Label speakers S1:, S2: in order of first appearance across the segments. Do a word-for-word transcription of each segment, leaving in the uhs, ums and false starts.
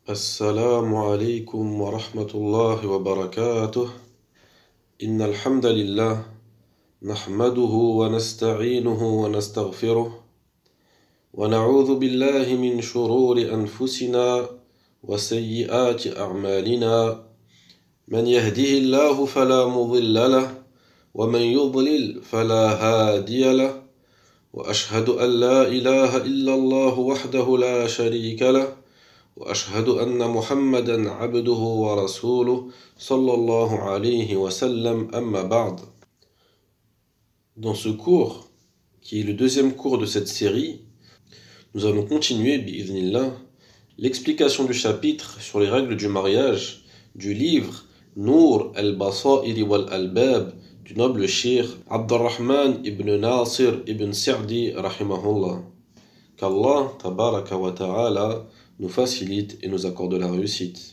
S1: السلام عليكم ورحمة الله وبركاته. إن الحمد لله نحمده ونستعينه ونستغفره ونعوذ بالله من شرور أنفسنا وسيئات أعمالنا. من يهده الله فلا مضل له ومن يضلل فلا هادي له، وأشهد أن لا إله إلا الله وحده لا شريك له، وأشهد أن محمدا عبده ورسوله صلى الله عليه وسلم أما بعد. Dans ce cours, qui est le deuxième cours de cette série, nous allons continuer, bi'idhnillah, l'explication du chapitre sur les règles du mariage du livre Nour al-Basairi wal-Albab du noble cheikh Abdurrahman ibn Nasir ibn Sa'di rahimahullah. Qu'Allah tabaraka wa ta'ala nous facilite et nous accorde la réussite.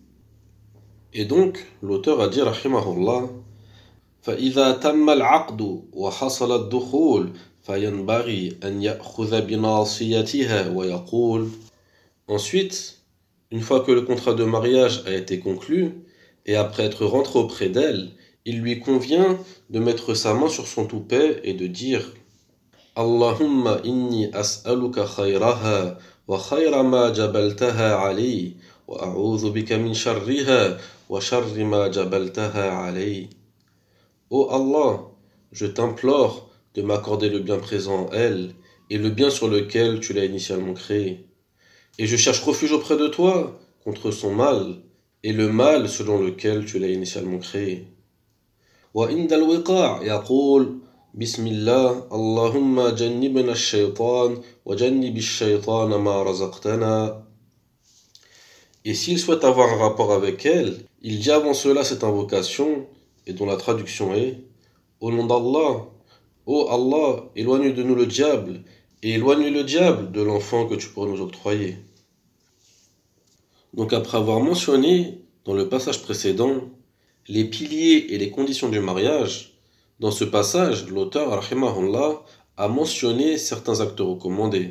S1: Et donc, l'auteur a dit rahimahullah: فإذا تم العقد وحصل الدخول فينبغي أن يأخذ بناصيتها ويقول. Ensuite, une fois que le contrat de mariage a été conclu et après être rentré auprès d'elle, il lui convient de mettre sa main sur son toupet et de dire: Allahumma inni as'aluka khayraha wa khayra ma jabaltaha alayhi wa a'udhu bika min sharriha wa sharri ma jabaltaha alayhi. Ô Allah, je t'implore de m'accorder le bien présent en elle et le bien sur lequel tu l'as initialement créé. Et je cherche refuge auprès de toi contre son mal et le mal selon lequel tu l'as initialement créé. Wa indal wiqa' yaqul Bismillah, Allahumma jannibna ash-shaytan wa jannibi ash-shaytana ma razaqtana. Et s'il souhaite avoir un rapport avec elle, il dit avant cela cette invocation, et dont la traduction est: au nom d'Allah, ô Allah, éloigne de nous le diable, et éloigne le diable de l'enfant que tu pourrais nous octroyer. Donc après avoir mentionné dans le passage précédent les piliers et les conditions du mariage, dans ce passage, l'auteur rahimahullah a mentionné certains actes recommandés.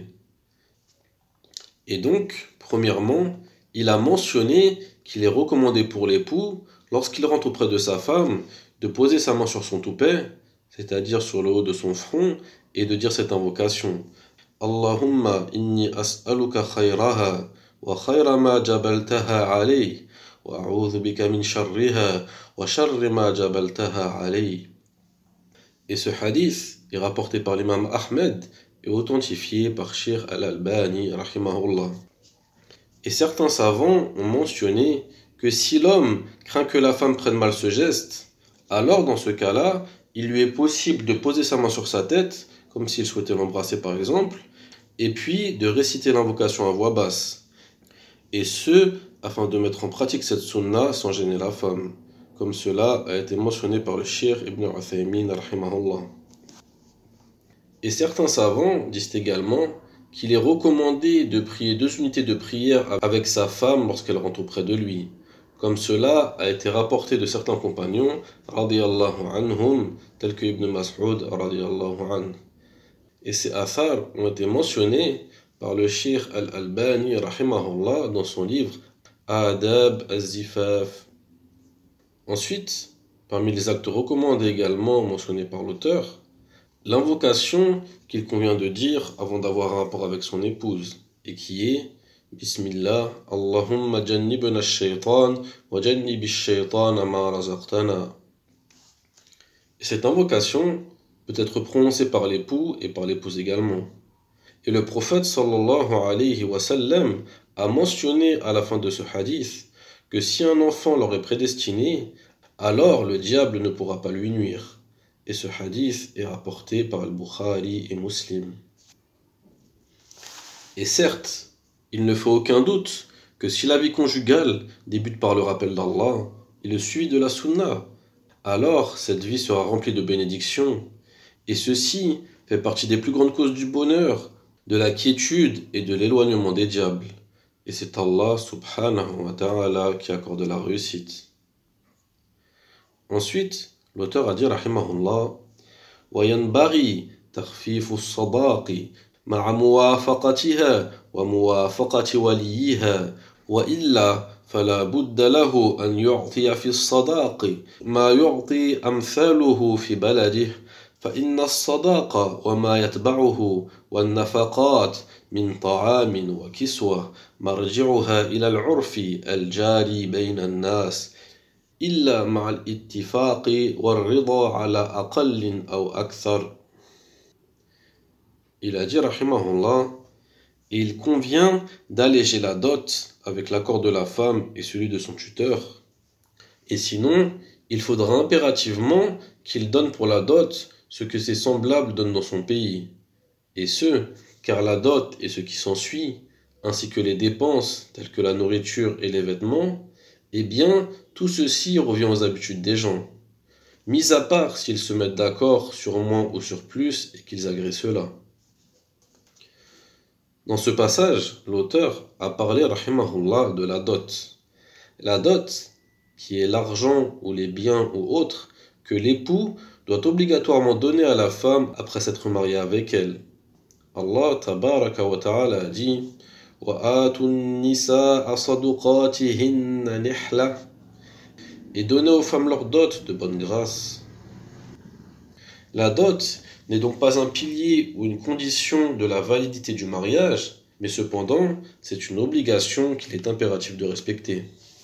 S1: Et donc, premièrement, il a mentionné qu'il est recommandé pour l'époux, lorsqu'il rentre auprès de sa femme, de poser sa main sur son toupet, c'est-à-dire sur le haut de son front, et de dire cette invocation: Allahumma inni as'aluka khayraha wa khayra ma jabaltaha alayhi wa a'udhu bika min sharriha wa sharri ma jabaltaha alayhi. Et ce hadith est rapporté par l'imam Ahmed et authentifié par Cheikh Al-Albani rahimahullah. Et certains savants ont mentionné que si l'homme craint que la femme prenne mal ce geste, alors dans ce cas-là, il lui est possible de poser sa main sur sa tête, comme s'il souhaitait l'embrasser par exemple, et puis de réciter l'invocation à voix basse. Et ce, afin de mettre en pratique cette sunna sans gêner la femme, comme cela a été mentionné par le Cheikh Ibn Uthaymin rahimahullah. Et certains savants disent également qu'il est recommandé de prier deux unités de prière avec sa femme lorsqu'elle rentre auprès de lui, comme cela a été rapporté de certains compagnons radiyallahu anhum, tels que Ibn Mas'ud radiyallahu anhu. Et ces athars ont été mentionnés par le Cheikh Al-Albani rahimahullah dans son livre Adab az-Zifaf. Ensuite, parmi les actes recommandés également mentionnés par l'auteur, l'invocation qu'il convient de dire avant d'avoir un rapport avec son épouse, et qui est Bismillah, Allahumma jannibna ash-shaytan wa jannibi ash-shaytana ma razaqtana. Et cette invocation peut être prononcée par l'époux et par l'épouse également. Et le prophète sallallahu alayhi wa sallam a mentionné à la fin de ce hadith que si un enfant leur est prédestiné, alors le diable ne pourra pas lui nuire. Et ce hadith est rapporté par Al-Bukhari et Muslim. Et certes, il ne fait aucun doute que si la vie conjugale débute par le rappel d'Allah et le suivi de la sunna, alors cette vie sera remplie de bénédictions. Et ceci fait partie des plus grandes causes du bonheur, de la quiétude et de l'éloignement des diables. Et c'est Allah subhanahu wa ta'ala qui accorde la réussite. Ensuite, l'auteur a dit rahimahullah: wa yanbaghi takhfifu as-sadaqi ma'a muwafaqatiha wa muwafaqati waliyiha وإلا فلا بد له أن يعطي في الصداق ما يعطي أمثاله في بلده فإن الصداق وما يتبعه والنفقات من طعام وكسوة مرجعها إلى العرف الجاري بين الناس إلا مع الاتفاق والرضا على أقل أو أكثر. Il a dit rahimahullah, et il convient d'alléger la dot avec l'accord de la femme et celui de son tuteur. Et sinon, il faudra impérativement qu'il donne pour la dot ce que ses semblables donnent dans son pays. Et ce, car la dot et ce qui s'ensuit, ainsi que les dépenses telles que la nourriture et les vêtements, eh bien, tout ceci revient aux habitudes des gens. Mis à part s'ils se mettent d'accord sur moins ou sur plus et qu'ils agréent cela. Dans ce passage, l'auteur a parlé, rahimahullah, de la dot. La dot, qui est l'argent ou les biens ou autres que l'époux doit obligatoirement donner à la femme après s'être marié avec elle. Allah tabaraka wa ta'ala dit وَآتُوا النِّسَاءَ صَدُقَاتِهِنَّ نِحْلَةً et donnez aux femmes leur dot de bonne grâce. La dot n'est donc pas un pilier ou une condition de la validité du mariage, mais cependant, c'est une obligation qu'il est impératif de respecter.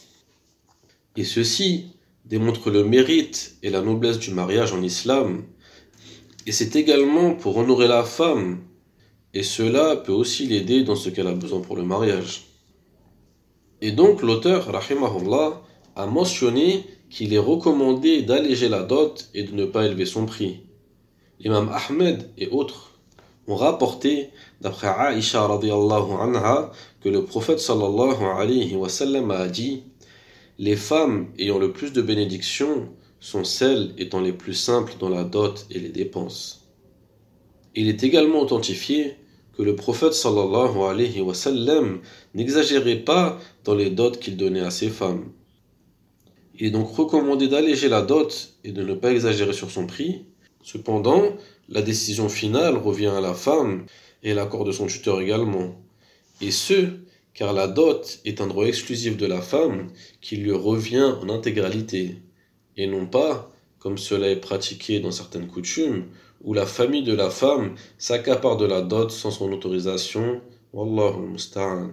S1: Et ceci démontre le mérite et la noblesse du mariage en islam, et c'est également pour honorer la femme, et cela peut aussi l'aider dans ce qu'elle a besoin pour le mariage. Et donc l'auteur, rahimahullah, a mentionné qu'il est recommandé d'alléger la dot et de ne pas élever son prix. L'imam Ahmed et autres ont rapporté, d'après Aïcha radiyallahu anha, que le prophète sallallahu alayhi wa sallam a dit « Les femmes ayant le plus de bénédictions sont celles étant les plus simples dans la dot et les dépenses. » Il est également authentifié que le prophète sallallahu alayhi wa sallam n'exagérait pas dans les dots qu'il donnait à ses femmes. Il est donc recommandé d'alléger la dot et de ne pas exagérer sur son prix. Cependant, la décision finale revient à la femme et l'accord de son tuteur également. Et ce, car la dot est un droit exclusif de la femme qui lui revient en intégralité, et non pas, comme cela est pratiqué dans certaines coutumes, où la famille de la femme s'accapare de la dot sans son autorisation. Wallahu musta'an.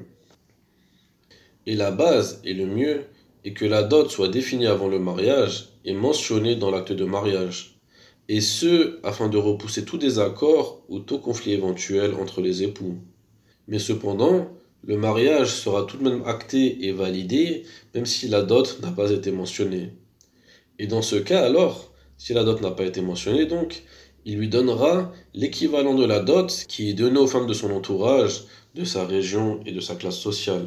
S1: Et la base et le mieux est que la dot soit définie avant le mariage et mentionnée dans l'acte de mariage. Et ce, afin de repousser tout désaccord ou tout conflit éventuel entre les époux. Mais cependant, le mariage sera tout de même acté et validé, même si la dot n'a pas été mentionnée. Et dans ce cas alors, si la dot n'a pas été mentionnée donc, il lui donnera l'équivalent de la dot qui est donnée aux femmes de son entourage, de sa région et de sa classe sociale.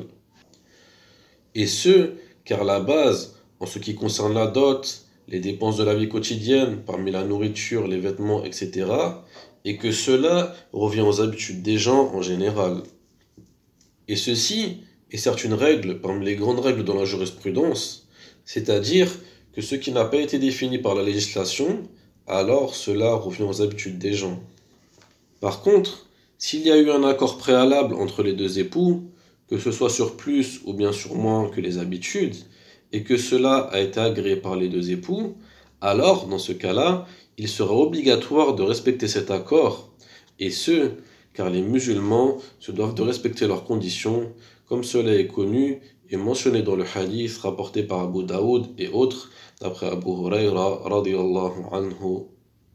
S1: Et ce, car la base, en ce qui concerne la dot, les dépenses de la vie quotidienne, parmi la nourriture, les vêtements, et cetera, et que cela revient aux habitudes des gens en général. Et ceci est certes une règle parmi les grandes règles dans la jurisprudence, c'est-à-dire que ce qui n'a pas été défini par la législation, alors cela revient aux habitudes des gens. Par contre, s'il y a eu un accord préalable entre les deux époux, que ce soit sur plus ou bien sur moins que les habitudes, et que cela a été agréé par les deux époux, alors, dans ce cas-là, il sera obligatoire de respecter cet accord, et ce, car les musulmans se doivent de respecter leurs conditions, comme cela est connu et mentionné dans le hadith rapporté par Abu Daoud et autres, d'après Abu Hurayra radiyallahu anhu.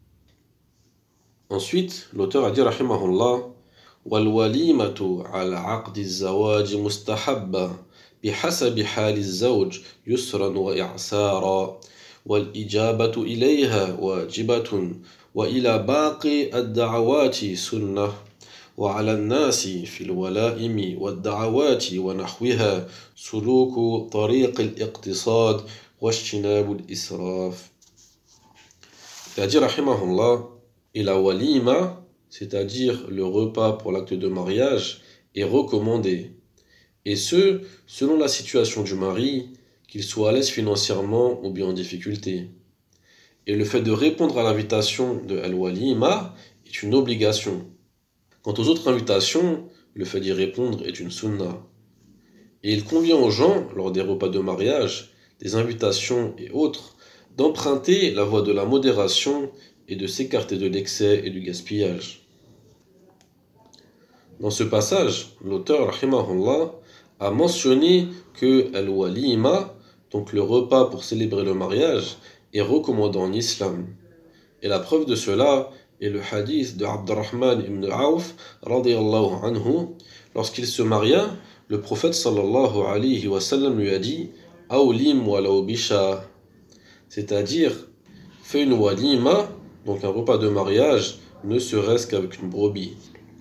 S1: Ensuite, l'auteur a dit rahimahullah والوليمة على عقد الزواج مستحبة بحسب حال الزوج يسرا وإعسارا والإجابة إليها واجبة وإلى باقي الدعوات سنة وعلى الناس في الولائم والدعوات ونحوها سلوك طريق الاقتصاد واجتناب الإسراف. C'est-à-dire rahimahullah, et la walima, c'est-à-dire le repas pour l'acte de mariage, est recommandé. Et ce, selon la situation du mari, qu'il soit à l'aise financièrement ou bien en difficulté. Et le fait de répondre à l'invitation de al-walima est une obligation. Quant aux autres invitations, le fait d'y répondre est une sunna. Et il convient aux gens, lors des repas de mariage, des invitations et autres, d'emprunter la voie de la modération et de s'écarter de l'excès et du gaspillage. Dans ce passage, l'auteur, rahimahullah, a mentionné que al-walima, donc le repas pour célébrer le mariage, est recommandé en islam. Et la preuve de cela est le hadith de Abdurrahman ibn Auf, radiyallahu anhu. Lorsqu'il se maria, le prophète sallallahu alayhi wa sallam lui a dit « Awlim walaw bisha », c'est-à-dire « fais une walima », donc un repas de mariage, ne serait-ce qu'avec une brebis.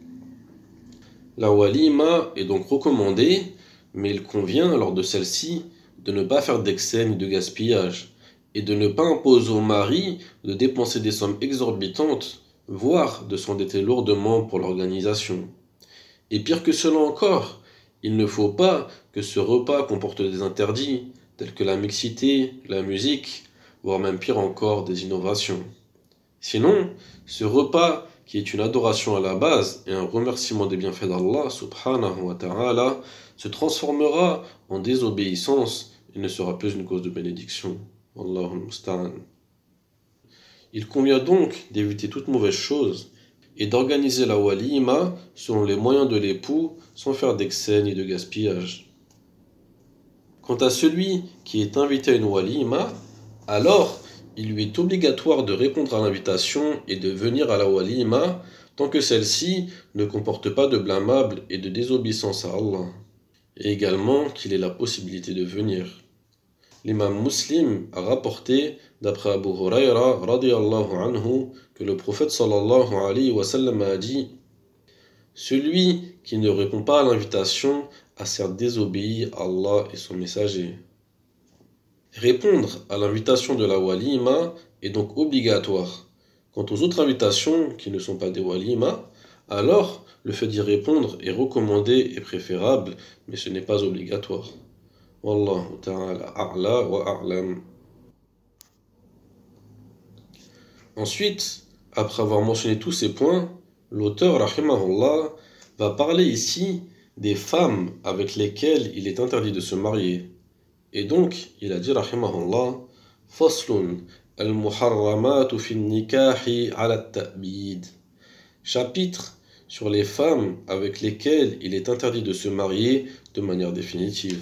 S1: La walima est donc recommandée, mais il convient lors de celle-ci de ne pas faire d'excès ni de gaspillage, et de ne pas imposer au mari de dépenser des sommes exorbitantes, voire de s'endetter lourdement pour l'organisation. Et pire que cela encore, il ne faut pas que ce repas comporte des interdits, tels que la mixité, la musique, voire même pire encore, des innovations. Sinon, ce repas, qui est une adoration à la base et un remerciement des bienfaits d'Allah subhanahu wa ta'ala, se transformera en désobéissance et ne sera plus une cause de bénédiction. Wallahu musta'an. Il convient donc d'éviter toute mauvaise chose et d'organiser la walima selon les moyens de l'époux sans faire d'excès ni de gaspillage. Quant à celui qui est invité à une walima, alors il lui est obligatoire de répondre à l'invitation et de venir à la walima tant que celle-ci ne comporte pas de blâmable et de désobéissance à Allah, et également qu'il ait la possibilité de venir. L'imam Muslim a rapporté, d'après Abu Huraira radiyallahu anhu, que le prophète sallallahu alayhi wa sallam a dit « Celui qui ne répond pas à l'invitation a certes désobéi à Allah et son messager. » Répondre à l'invitation de la walima est donc obligatoire. Quant aux autres invitations qui ne sont pas des walima, alors le fait d'y répondre est recommandé et préférable, mais ce n'est pas obligatoire. Wallahu ta'ala a'la wa a'lam. Ensuite, après avoir mentionné tous ces points, l'auteur, rahimahullah, va parler ici des femmes avec lesquelles il est interdit de se marier. Et donc, il a dit, rahimahullah, Faslun al-muharramatu fi nikahi ala ta'bid. Chapitre sur les femmes avec lesquelles il est interdit de se marier de manière définitive.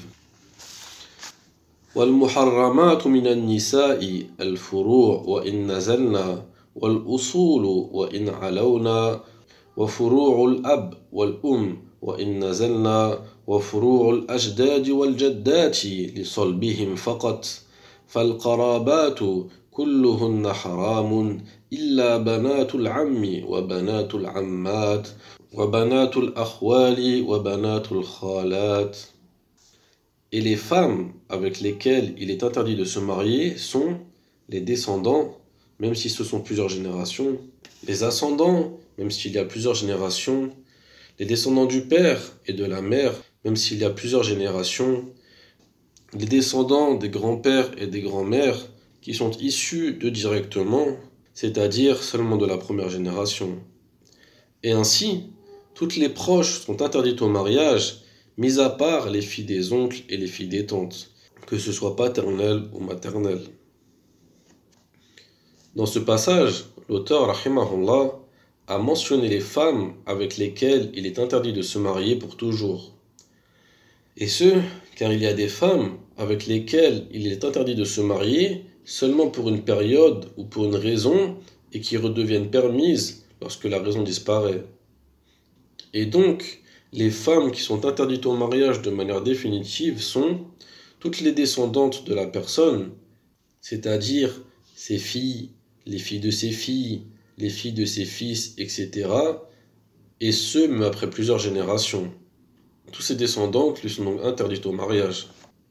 S1: والمحرمات من النساء الفروع وإن نزلنا والأصول وإن علونا وفروع الأب والأم وإن نزلنا وفروع الأجداد والجدات لصلبهم فقط فالقرابات كلهن حرام إلا بنات العم وبنات العمات وبنات الأخوال وبنات الخالات. Et les femmes avec lesquelles il est interdit de se marier sont les descendants, même si ce sont plusieurs générations, les ascendants, même s'il y a plusieurs générations, les descendants du père et de la mère, même s'il y a plusieurs générations, les descendants des grands-pères et des grands-mères qui sont issus d'eux directement, c'est-à-dire seulement de la première génération. Et ainsi, toutes les proches sont interdites au mariage, mis à part les filles des oncles et les filles des tantes, que ce soit paternelles ou maternelles. Dans ce passage, l'auteur, rahimahullah, a mentionné les femmes avec lesquelles il est interdit de se marier pour toujours. Et ce, car il y a des femmes avec lesquelles il est interdit de se marier seulement pour une période ou pour une raison et qui redeviennent permises lorsque la raison disparaît. Et donc, les femmes qui sont interdites au mariage de manière définitive sont toutes les descendantes de la personne, c'est-à-dire ses filles, les filles de ses filles, les filles de ses fils, et cetera, et ce, même après plusieurs générations. Tous ces descendantes lui sont donc interdites au mariage.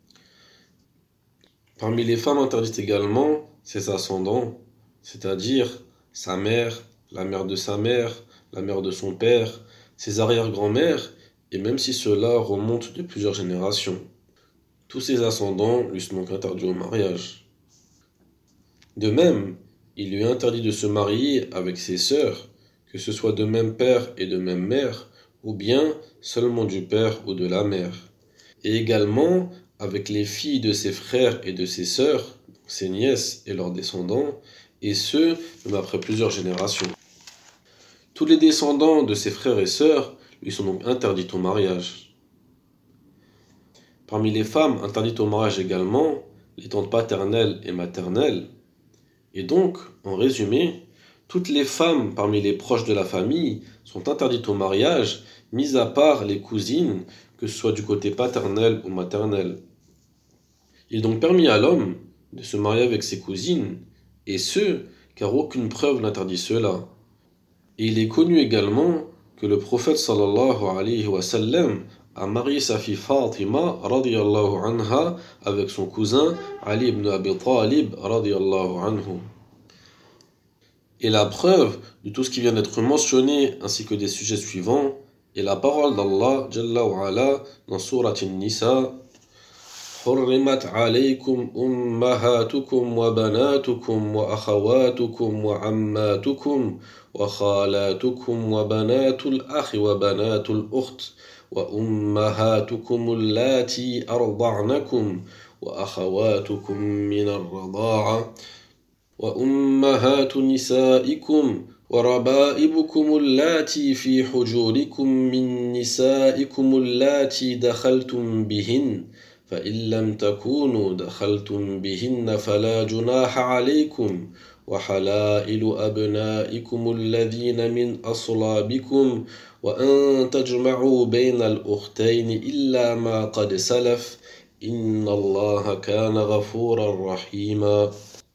S1: Parmi les femmes interdites également, ses ascendants, c'est-à-dire sa mère, la mère de sa mère, la mère de son père, ses arrière-grand-mères, et même si cela remonte de plusieurs générations. Tous ces ascendants lui sont donc interdits au mariage. De même, il lui est interdit de se marier avec ses sœurs, que ce soit de même père et de même mère, ou bien seulement du père ou de la mère. et également avec les filles de ses frères et de ses sœurs, ses nièces et leurs descendants, et ce, même après plusieurs générations. Tous les descendants de ses frères et sœurs lui sont donc interdits au mariage. Parmi les femmes interdites au mariage également, les tantes paternelles et maternelles. Et donc, en résumé, toutes les femmes parmi les proches de la famille sont interdites au mariage, mis à part les cousines, que ce soit du côté paternel ou maternel. Il est donc permis à l'homme de se marier avec ses cousines, et ce, car aucune preuve n'interdit cela. Et il est connu également que le prophète sallallahu alayhi wa sallam a marié sa fille Fatima radiyallahu anha avec son cousin Ali ibn Abi Talib radiyallahu anhu. Et la preuve de tout ce qui vient d'être mentionné ainsi que des sujets suivants est la parole d'Allah Jalla wa Ala dans Surat An-Nisa. حرمت عليكم أمهاتكم وبناتكم وأخواتكم وعماتكم وخالاتكم وبنات الأخ وبنات الأخت وأمهاتكم اللاتي أرضعنكم وأخواتكم من الرضاعة وأمهات نسائكم وربائبكم اللاتي في حجوركم من نسائكم اللاتي دخلتم بهن فإن لم تكونوا دخلتم بهن فلا جناح عليكم وحلائل أبنائكم الذين من أصلابكم وأن تجمعوا بين الأختين إلا ما قد سلف إن الله كان غفورا رحيما.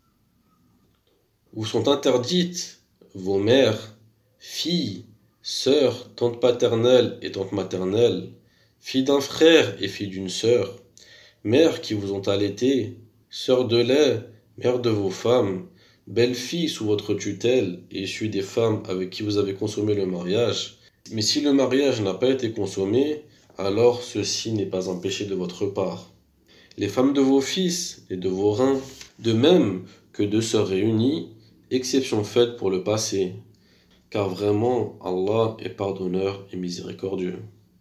S1: Vous sont interdites vos mères, filles, sœurs, tantes paternelles et tantes maternelles, filles d'un frère et filles d'une sœur, mères qui vous ont allaité, sœurs de lait, mères de vos femmes, belles-filles sous votre tutelle et issues des femmes avec qui vous avez consommé le mariage. Mais si le mariage n'a pas été consommé, alors ceci n'est pas un péché de votre part. Les femmes de vos fils et de vos reins, de même que deux sœurs réunies, exception faite pour le passé, car vraiment Allah est pardonneur et miséricordieux.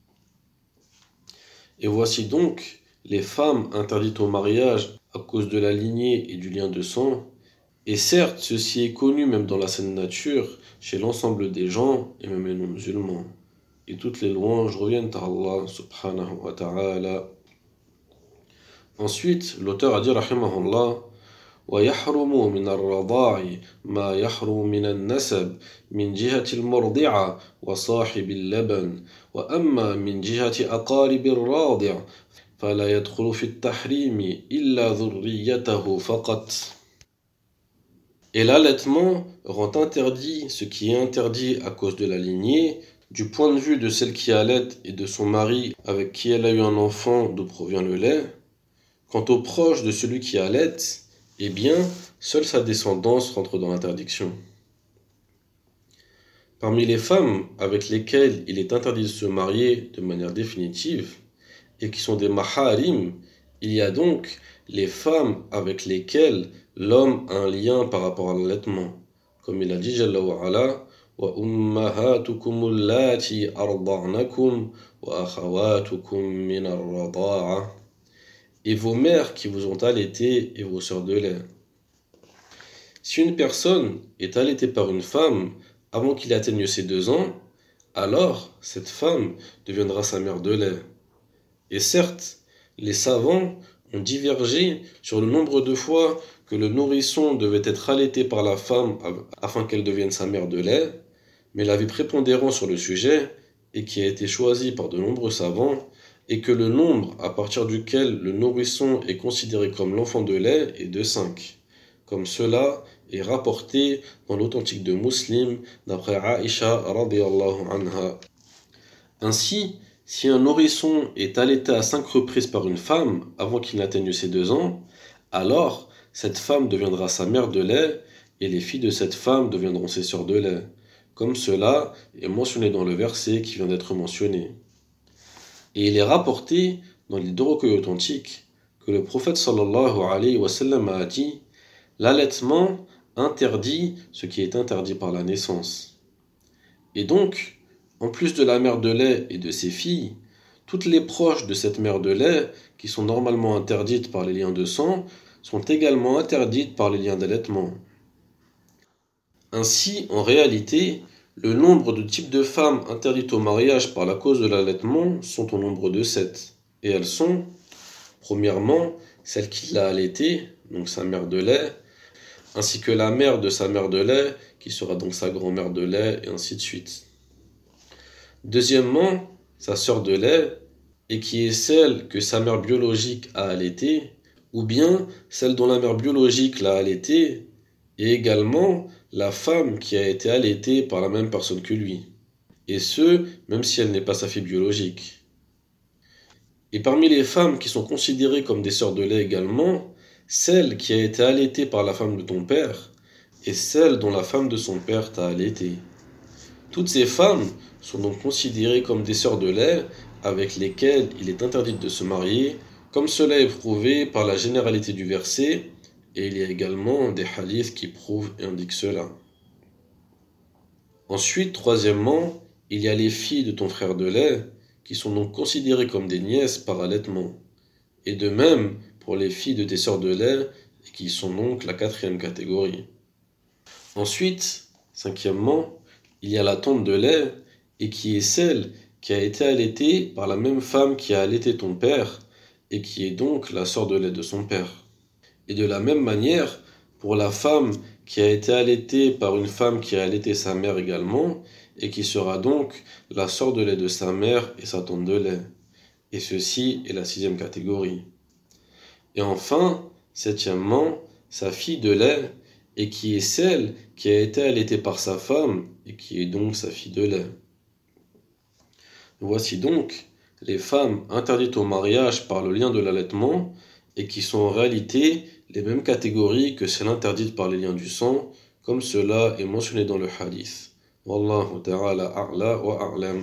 S1: Et voici donc les femmes interdites au mariage à cause de la lignée et du lien de sang. Et certes, ceci est connu même dans la saine nature, chez l'ensemble des gens et même les non-musulmans. Et toutes les louanges reviennent à Allah subhanahu wa ta'ala. Ensuite, l'auteur a dit rahimahullah ويحرم من الرضاع ما يحرم من النسب من جهة المرضعة وصاحب اللبن وأما من جهة أقارب الراضع فلا يدخل في التحريم إلا ذريته فقط. Et l'allaitement rend interdit ce qui est interdit à cause de la lignée, du point de vue de celle qui allaite et de son mari avec qui elle a eu un enfant d'où provient le lait. Quant aux proches de celui qui allaite, eh bien, seule sa descendance rentre dans l'interdiction. Parmi les femmes avec lesquelles il est interdit de se marier de manière définitive, et qui sont des maharim, il y a donc les femmes avec lesquelles l'homme a un lien par rapport à l'allaitement. Comme il a dit Jalla wa Ala, wa ummahatukum allati arda'nakum wa akhawatukum min ar-rada'a. Et vos mères qui vous ont allaité et vos sœurs de lait. Si une personne est allaitée par une femme avant qu'il atteigne ses deux ans, alors cette femme deviendra sa mère de lait. Et certes, les savants ont divergé sur le nombre de fois que le nourrisson devait être allaité par la femme afin qu'elle devienne sa mère de lait, mais l'avis prépondérant sur le sujet, et qui a été choisi par de nombreux savants, et que le nombre à partir duquel le nourrisson est considéré comme l'enfant de lait est de cinq, comme cela est rapporté dans l'authentique de Muslim d'après Aïcha radiyallahu anha. Ainsi, si un nourrisson est allaité à cinq reprises par une femme avant qu'il n'atteigne ses deux ans, alors cette femme deviendra sa mère de lait et les filles de cette femme deviendront ses sœurs de lait, comme cela est mentionné dans le verset qui vient d'être mentionné. Et il est rapporté dans les deux recueils authentiques que le prophète sallallahu alayhi wa sallam a dit « L'allaitement interdit ce qui est interdit par la naissance. » Et donc, en plus de la mère de lait et de ses filles, toutes les proches de cette mère de lait, qui sont normalement interdites par les liens de sang, sont également interdites par les liens d'allaitement. Ainsi, en réalité, le nombre de types de femmes interdites au mariage par la cause de l'allaitement sont au nombre de sept. Et elles sont, premièrement, celle qui l'a allaitée, donc sa mère de lait, ainsi que la mère de sa mère de lait, qui sera donc sa grand-mère de lait, et ainsi de suite. Deuxièmement, sa sœur de lait, et qui est celle que sa mère biologique a allaitée, ou bien celle dont la mère biologique l'a allaitée, et également la femme qui a été allaitée par la même personne que lui. Et ce, même si elle n'est pas sa fille biologique. Et parmi les femmes qui sont considérées comme des sœurs de lait également, celle qui a été allaitée par la femme de ton père, et celle dont la femme de son père t'a allaité. Toutes ces femmes sont donc considérées comme des sœurs de lait avec lesquelles il est interdit de se marier, comme cela est prouvé par la généralité du verset, et il y a également des hadiths qui prouvent et indiquent cela. Ensuite, troisièmement, il y a les filles de ton frère de lait, qui sont donc considérées comme des nièces par allaitement. Et de même pour les filles de tes sœurs de lait, qui sont donc la quatrième catégorie. Ensuite, cinquièmement, il y a la tante de lait, et qui est celle qui a été allaitée par la même femme qui a allaité ton père, et qui est donc la sœur de lait de son père. Et de la même manière, pour la femme qui a été allaitée par une femme qui a allaité sa mère également, et qui sera donc la sœur de lait de sa mère et sa tante de lait. Et ceci est la sixième catégorie. Et enfin, septièmement, sa fille de lait, et qui est celle qui a été allaitée par sa femme, et qui est donc sa fille de lait. Voici donc les femmes interdites au mariage par le lien de l'allaitement, et qui sont en réalité les mêmes catégories que celles interdites par les liens du sang, comme cela est mentionné dans le hadith. Wallahu ta'ala a'la wa a'lam.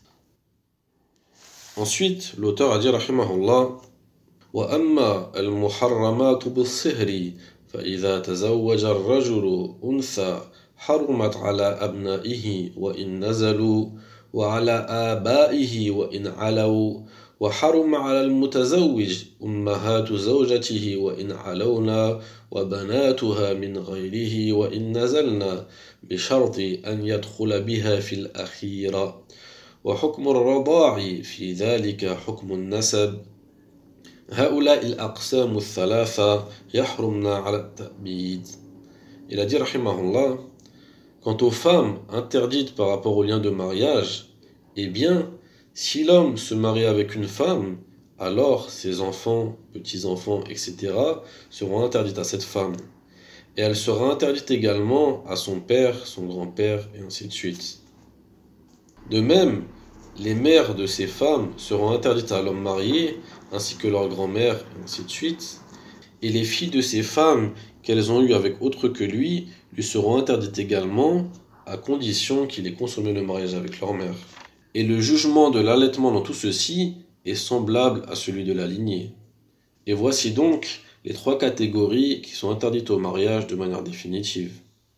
S1: Ensuite, l'auteur a dit rahimahullah: Wa amma al-muharramatu bis-sihri fa idha tazawwaja ar-rajulu untha harumat ala abna'ihi wa in nazalu wa ala abaihi wa in alaw وحرم على المتزوج أمهات زوجته وإن علونا وبناتها من غيره وإن نزلنا بشرط أن يدخل بها في الأخيرة وحكم الرضاع في ذلك حكم النسب هؤلاء الأقسام الثلاثة يحرمنا على التأبيد. Il a dit rahimahullah, quant aux femmes interdites par rapport au lien de mariage, eh bien, si l'homme se marie avec une femme, alors ses enfants, petits-enfants, et cetera seront interdits à cette femme. Et elle sera interdite également à son père, son grand-père, et ainsi de suite. De même, les mères de ces femmes seront interdites à l'homme marié, ainsi que leur grand-mère, et ainsi de suite. Et les filles de ces femmes qu'elles ont eues avec autre que lui, lui seront interdites également, à condition qu'il ait consommé le mariage avec leur mère. Et le jugement de l'allaitement dans tout ceci est semblable à celui de la lignée. Et voici donc les trois catégories qui sont interdites au mariage de manière définitive.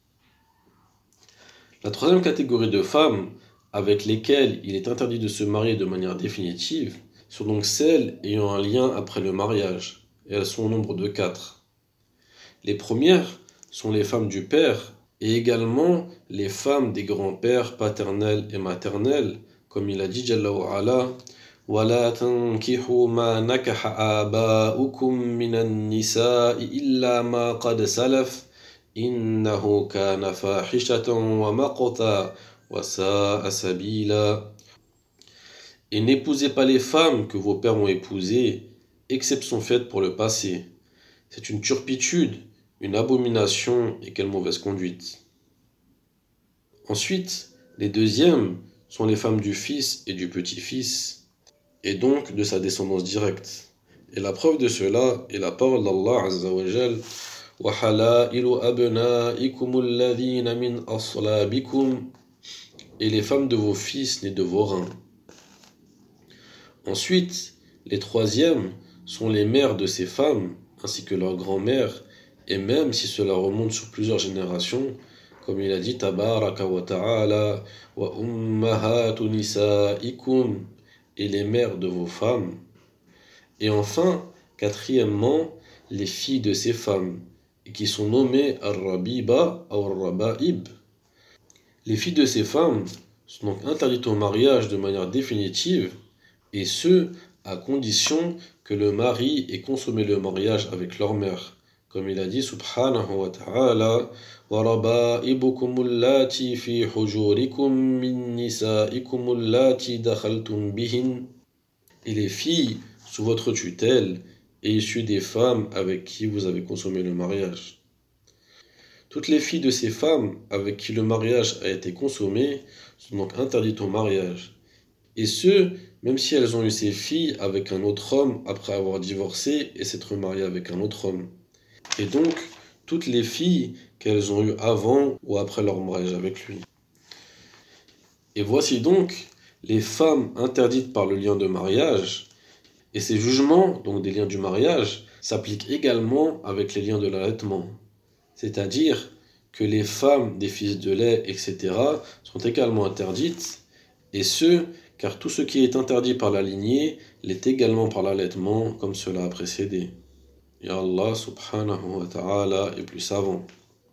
S1: La troisième catégorie de femmes avec lesquelles il est interdit de se marier de manière définitive sont donc celles ayant un lien après le mariage, et elles sont au nombre de quatre. Les premières sont les femmes du père, et également les femmes des grands-pères paternels et maternels, comme il a dit Jalla wa ala, وَلَا تَنْكِحُوا مَا نَكَحَ آبَاؤُكُمْ مِنَ النِّسَاءِ إِلَّا مَا قَدْ سَلَفَ إِنَّهُ كَانَ فَاحِشَةً وَمَقْتًا وَسَاءَ سَبِيلًا. Et n'épousez pas les femmes que vos pères ont épousées, exception faite pour le passé. C'est une turpitude, une abomination et quelle mauvaise conduite. Ensuite, les deuxièmes sont les femmes du fils et du petit-fils, et donc de sa descendance directe. Et la preuve de cela est la parole d'Allah Azza wa Jal: وَحَلَائِلُ أَبْنَائِكُمُ الَّذِينَ مِنْ أَصْلَابِكُمْ, et les femmes de vos fils nés de vos reins. Ensuite, les troisièmes sont les mères de ces femmes, ainsi que leurs grand-mères, et même si cela remonte sur plusieurs générations, comme il a dit Tabaraka wa ta'ala wa ummahatu nisaikum, et les mères de vos femmes. Et enfin, quatrièmement, les filles de ces femmes, qui sont nommées Ar-Rabiba ou Ar-Rabaib. Les filles de ces femmes sont donc interdites au mariage de manière définitive, et ce, à condition que le mari ait consommé le mariage avec leur mère. Comme il a dit subhanahu wa ta'ala, وَرَبَائِبُكُمُ اللَّاتِي فِي حُجُورِكُم مِّن نِّسَائِكُمُ اللَّاتِي دَخَلْتُم بِهِنَّ. Et les filles sous votre tutelle et issues des femmes avec qui vous avez consommé le mariage. Toutes les filles de ces femmes avec qui le mariage a été consommé sont donc interdites au mariage. Et ce, même si elles ont eu ces filles avec un autre homme après avoir divorcé et s'être mariées avec un autre homme. Et donc, toutes les filles qu'elles ont eues avant ou après leur mariage avec lui. Et voici donc les femmes interdites par le lien de mariage. Et ces jugements, donc des liens du mariage, s'appliquent également avec les liens de l'allaitement. C'est-à-dire que les femmes des fils de lait, et cetera, sont également interdites, et ce, car tout ce qui est interdit par la lignée l'est également par l'allaitement, comme cela a précédé. Et Allah subhanahu wa ta'ala est plus savant.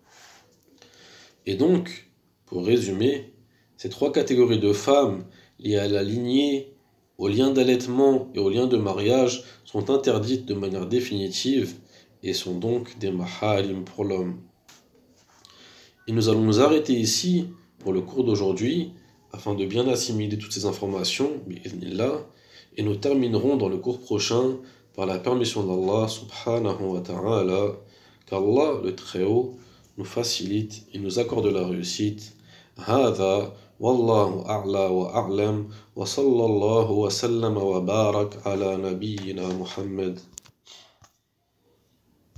S1: Et donc, pour résumer, ces trois catégories de femmes liées à la lignée, aux liens d'allaitement et aux liens de mariage sont interdites de manière définitive et sont donc des maharim pour l'homme. Et nous allons nous arrêter ici pour le cours d'aujourd'hui afin de bien assimiler toutes ces informations, bi'idhnillah, et nous terminerons dans le cours prochain par la permission d'Allah subhanahu wa ta'ala, qu'Allah le Très-Haut nous facilite et nous accorde la réussite. هذا والله أعلى وأعلم وصلى الله وسلم وبارك على نبينا محمد